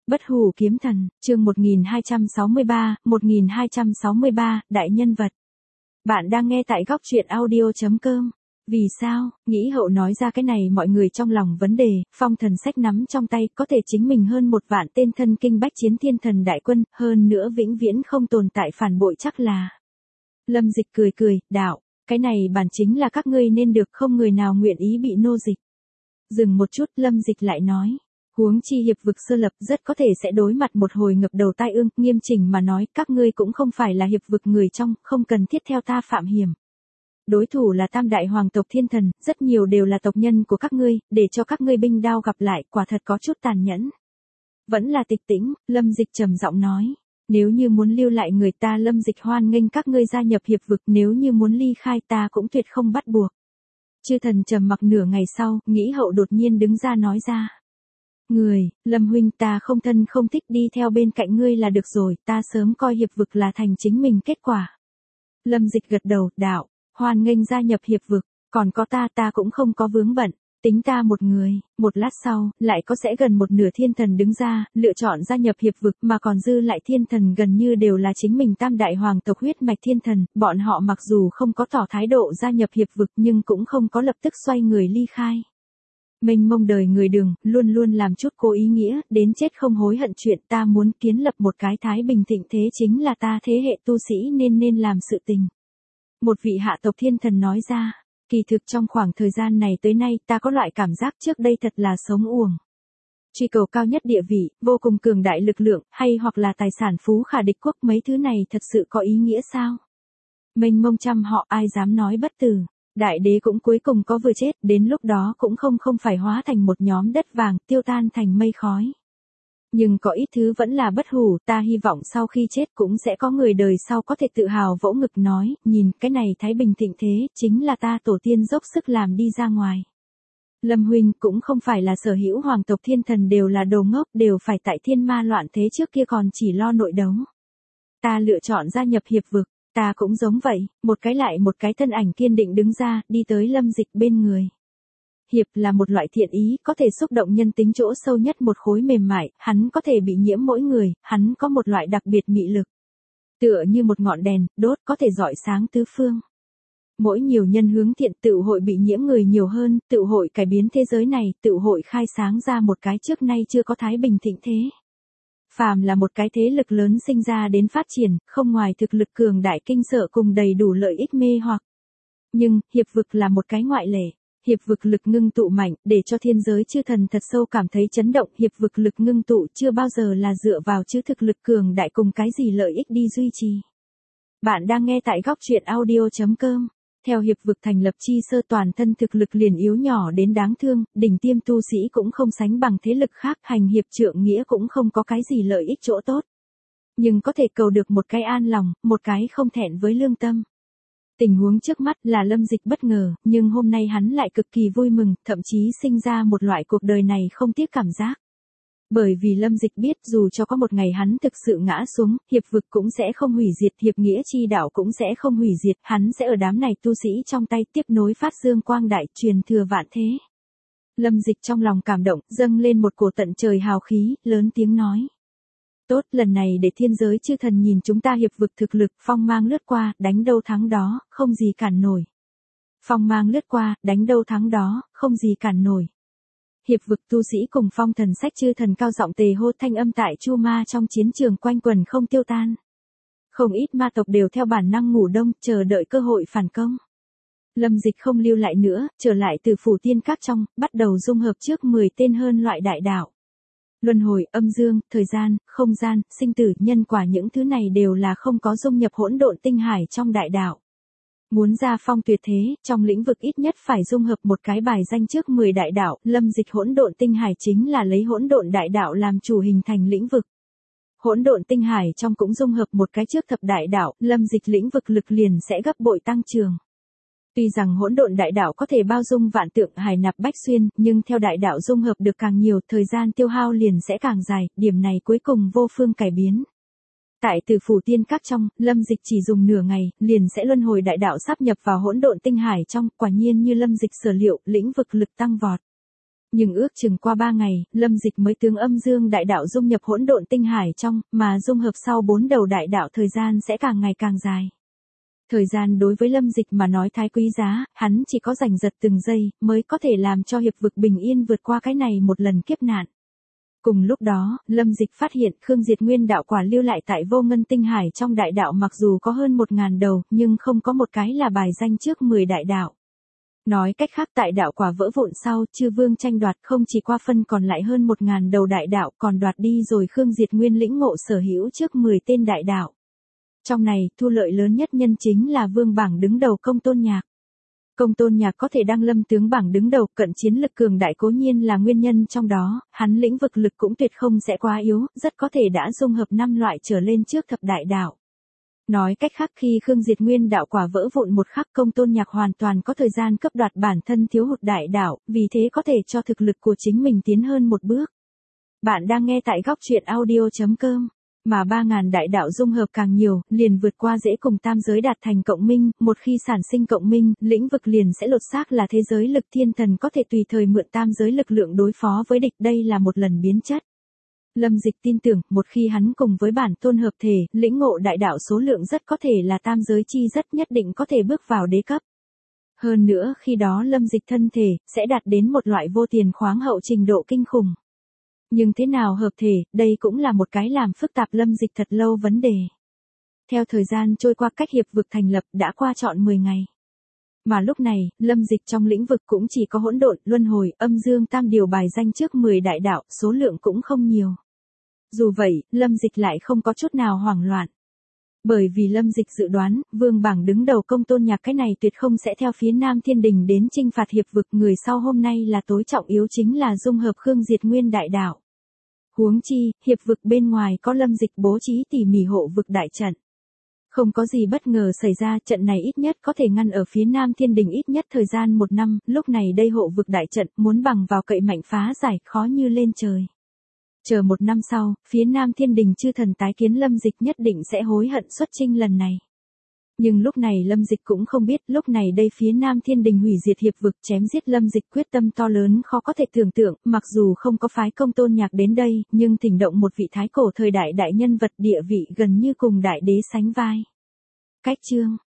Bất hủ kiếm thần, chương 1263, đại nhân vật. Bạn đang nghe tại góc truyện audio.com. Vì sao, nghĩ hậu nói ra cái này mọi người trong lòng vấn đề, phong thần sách nắm trong tay có thể chính mình hơn 1 vạn tên thân kinh bách chiến thiên thần đại quân, hơn nữa vĩnh viễn không tồn tại phản bội chắc là. Lâm Dịch cười, đạo, cái này bản chính là các ngươi nên được, không người nào nguyện ý bị nô dịch. Dừng một chút, Lâm Dịch lại nói. Huống chi hiệp vực sơ lập rất có thể sẽ đối mặt một hồi ngập đầu tai ương, nghiêm chỉnh mà nói các ngươi cũng không phải là hiệp vực người trong, không cần thiết theo ta phạm hiểm. Đối thủ là tam đại hoàng tộc thiên thần, rất nhiều đều là tộc nhân của các ngươi, để cho các ngươi binh đao gặp lại, quả thật có chút tàn nhẫn. Vẫn là tịch tĩnh, Lâm Dịch trầm giọng nói. Nếu như muốn lưu lại người ta Lâm Dịch hoan nghênh các ngươi gia nhập hiệp vực, nếu như muốn ly khai ta cũng tuyệt không bắt buộc. Chư thần trầm mặc nửa ngày sau, nghĩ hậu đột nhiên đứng ra nói ra. Người, Lâm huynh, ta không thân không thích đi theo bên cạnh ngươi là được rồi, ta sớm coi hiệp vực là thành chính mình kết quả. Lâm Dịch gật đầu, đạo, hoan nghênh gia nhập hiệp vực, còn có ta cũng không có vướng bận, tính ta một người. Một lát sau, lại có sẽ gần một nửa thiên thần đứng ra, lựa chọn gia nhập hiệp vực, mà còn dư lại thiên thần gần như đều là chính mình tam đại hoàng tộc huyết mạch thiên thần, bọn họ mặc dù không có tỏ thái độ gia nhập hiệp vực nhưng cũng không có lập tức xoay người ly khai. Mênh mông đời người đường, luôn luôn làm chút cố ý nghĩa, đến chết không hối hận chuyện, ta muốn kiến lập một cái thái bình thịnh thế chính là ta thế hệ tu sĩ nên làm sự tình. Một vị hạ tộc thiên thần nói ra, kỳ thực trong khoảng thời gian này tới nay ta có loại cảm giác trước đây thật là sống uổng. Truy cầu cao nhất địa vị, vô cùng cường đại lực lượng, hay hoặc là tài sản phú khả địch quốc, mấy thứ này thật sự có ý nghĩa sao? Mênh mông trăm họ ai dám nói bất tử. Đại đế cũng cuối cùng có vừa chết, đến lúc đó cũng không phải hóa thành một nhóm đất vàng, tiêu tan thành mây khói. Nhưng có ít thứ vẫn là bất hủ, ta hy vọng sau khi chết cũng sẽ có người đời sau có thể tự hào vỗ ngực nói, nhìn cái này thái bình thịnh thế, chính là ta tổ tiên dốc sức làm đi ra ngoài. Lâm huynh, cũng không phải là sở hữu hoàng tộc thiên thần đều là đồ ngốc, đều phải tại thiên ma loạn thế trước kia còn chỉ lo nội đấu. Ta lựa chọn gia nhập hiệp vực. Ta cũng giống vậy, một cái lại một cái thân ảnh kiên định đứng ra, đi tới Lâm Dịch bên người. Hiệp là một loại thiện ý, có thể xúc động nhân tính chỗ sâu nhất một khối mềm mại, hắn có thể bị nhiễm mỗi người, hắn có một loại đặc biệt mị lực. Tựa như một ngọn đèn, đốt có thể rọi sáng tứ phương. Mỗi nhiều nhân hướng thiện tự hội bị nhiễm người nhiều hơn, tự hội cải biến thế giới này, tự hội khai sáng ra một cái trước nay chưa có thái bình thịnh thế. Phàm là một cái thế lực lớn sinh ra đến phát triển, không ngoài thực lực cường đại kinh sợ cùng đầy đủ lợi ích mê hoặc. Nhưng, hiệp vực là một cái ngoại lệ. Hiệp vực lực ngưng tụ mạnh, để cho thiên giới chư thần thật sâu cảm thấy chấn động. Hiệp vực lực ngưng tụ chưa bao giờ là dựa vào chứ thực lực cường đại cùng cái gì lợi ích đi duy trì. Bạn đang nghe tại góc truyện audio.com. Theo hiệp vực thành lập chi sơ, toàn thân thực lực liền yếu nhỏ đến đáng thương, đỉnh tiêm tu sĩ cũng không sánh bằng thế lực khác, hành hiệp trượng nghĩa cũng không có cái gì lợi ích chỗ tốt. Nhưng có thể cầu được một cái an lòng, một cái không thẹn với lương tâm. Tình huống trước mắt là Lâm Dịch bất ngờ, nhưng hôm nay hắn lại cực kỳ vui mừng, thậm chí sinh ra một loại cuộc đời này không tiếc cảm giác. Bởi vì Lâm Dịch biết dù cho có một ngày hắn thực sự ngã xuống, hiệp vực cũng sẽ không hủy diệt, hiệp nghĩa chi đạo cũng sẽ không hủy diệt, hắn sẽ ở đám này tu sĩ trong tay tiếp nối phát dương quang đại, truyền thừa vạn thế. Lâm Dịch trong lòng cảm động, dâng lên một cổ tận trời hào khí, lớn tiếng nói. Tốt, lần này để thiên giới chư thần nhìn chúng ta hiệp vực thực lực, phong mang lướt qua, đánh đâu thắng đó, không gì cản nổi. Phong mang lướt qua, đánh đâu thắng đó, không gì cản nổi. Hiệp vực tu sĩ cùng phong thần sách chư thần cao giọng tề hô, thanh âm tại Chu Ma trong chiến trường quanh quần không tiêu tan. Không ít ma tộc đều theo bản năng ngủ đông, chờ đợi cơ hội phản công. Lâm Dịch không lưu lại nữa, trở lại từ phủ tiên các trong, bắt đầu dung hợp trước 10 tên hơn loại đại đạo. Luân hồi, âm dương, thời gian, không gian, sinh tử, nhân quả, những thứ này đều là không có dung nhập hỗn độn tinh hải trong đại đạo. Muốn ra phong tuyệt thế, trong lĩnh vực ít nhất phải dung hợp một cái bài danh trước 10 đại đạo, Lâm Dịch hỗn độn tinh hải chính là lấy hỗn độn đại đạo làm chủ hình thành lĩnh vực. Hỗn độn tinh hải trong cũng dung hợp một cái trước thập đại đạo, Lâm Dịch lĩnh vực lực liền sẽ gấp bội tăng trưởng. Tuy rằng hỗn độn đại đạo có thể bao dung vạn tượng hải nạp bách xuyên, nhưng theo đại đạo dung hợp được càng nhiều, thời gian tiêu hao liền sẽ càng dài, điểm này cuối cùng vô phương cải biến. Tại từ phủ tiên các trong, Lâm Dịch chỉ dùng nửa ngày, liền sẽ luân hồi đại đạo sáp nhập vào hỗn độn tinh hải trong, quả nhiên như Lâm Dịch sở liệu, lĩnh vực lực tăng vọt. Nhưng ước chừng qua 3 ngày, Lâm Dịch mới tướng âm dương đại đạo dung nhập hỗn độn tinh hải trong, mà dung hợp sau 4 đầu đại đạo thời gian sẽ càng ngày càng dài. Thời gian đối với Lâm Dịch mà nói thái quý giá, hắn chỉ có giành giật từng giây, mới có thể làm cho hiệp vực bình yên vượt qua cái này một lần kiếp nạn. Cùng lúc đó, Lâm Dịch phát hiện Khương Diệt Nguyên đạo quả lưu lại tại vô ngân tinh hải trong đại đạo mặc dù có hơn 1000 đầu, nhưng không có một cái là bài danh trước 10 đại đạo. Nói cách khác tại đạo quả vỡ vụn sau, chư vương tranh đoạt không chỉ qua phân còn lại hơn 1000 đầu đại đạo, còn đoạt đi rồi Khương Diệt Nguyên lĩnh ngộ sở hữu trước 10 tên đại đạo. Trong này, thu lợi lớn nhất nhân chính là vương bảng đứng đầu Công Tôn Nhạc. Công Tôn Nhạc có thể đăng lâm tướng bảng đứng đầu, cận chiến lực cường đại cố nhiên là nguyên nhân trong đó, hắn lĩnh vực lực cũng tuyệt không sẽ quá yếu, rất có thể đã dung hợp 5 loại trở lên trước thập đại đạo. Nói cách khác khi Khương Diệt Nguyên đạo quả vỡ vụn một khắc, Công Tôn Nhạc hoàn toàn có thời gian cấp đoạt bản thân thiếu hụt đại đạo, vì thế có thể cho thực lực của chính mình tiến hơn một bước. Bạn đang nghe tại góc truyện audio.com. Mà 3000 đại đạo dung hợp càng nhiều, liền vượt qua dễ cùng tam giới đạt thành cộng minh, một khi sản sinh cộng minh, lĩnh vực liền sẽ lột xác là thế giới lực thiên thần có thể tùy thời mượn tam giới lực lượng đối phó với địch, đây là một lần biến chất. Lâm Dịch tin tưởng, một khi hắn cùng với bản tôn hợp thể, lĩnh ngộ đại đạo số lượng rất có thể là tam giới chi rất nhất định có thể bước vào đế cấp. Hơn nữa khi đó Lâm Dịch thân thể, sẽ đạt đến một loại vô tiền khoáng hậu trình độ kinh khủng. Nhưng thế nào hợp thể, đây cũng là một cái làm phức tạp Lâm Dịch thật lâu vấn đề. Theo thời gian trôi qua cách hiệp vực thành lập đã qua trọn 10 ngày. Mà lúc này, Lâm Dịch trong lĩnh vực cũng chỉ có hỗn độn, luân hồi, âm dương tam điều bài danh trước 10 đại đạo, số lượng cũng không nhiều. Dù vậy, Lâm Dịch lại không có chút nào hoảng loạn. Bởi vì Lâm Dịch dự đoán, vương bảng đứng đầu Công Tôn Nhạc cái này tuyệt không sẽ theo phía Nam Thiên Đình đến chinh phạt hiệp vực, người sau hôm nay là tối trọng yếu chính là dung hợp Khương Diệt Nguyên đại đạo. Huống chi, hiệp vực bên ngoài có Lâm Dịch bố trí tỉ mỉ hộ vực đại trận. Không có gì bất ngờ xảy ra, trận này ít nhất có thể ngăn ở phía Nam Thiên Đình ít nhất thời gian 1 năm, lúc này đây hộ vực đại trận muốn bằng vào cậy mạnh phá giải khó như lên trời. Chờ 1 năm sau, phía Nam Thiên Đình chư thần tái kiến Lâm Dịch nhất định sẽ hối hận xuất chinh lần này. Nhưng lúc này Lâm Dịch cũng không biết, lúc này đây phía Nam Thiên Đình hủy diệt hiệp vực chém giết Lâm Dịch quyết tâm to lớn khó có thể tưởng tượng, mặc dù không có phái Công Tôn Nhạc đến đây, nhưng thỉnh động một vị thái cổ thời đại đại nhân vật địa vị gần như cùng đại đế sánh vai. Cách chương